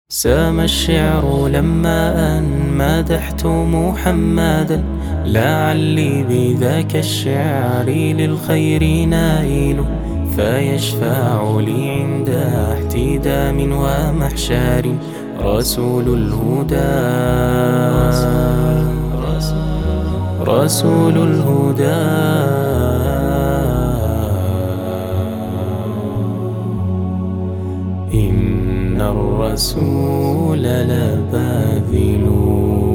سام الشعر لما أن مدحت محمدا، لعلي بذاك الشعر للخير نائل، فيشفع لي عند احتدام ومحشار. رسول الهدى رسول الهدى إن الرسول لباذل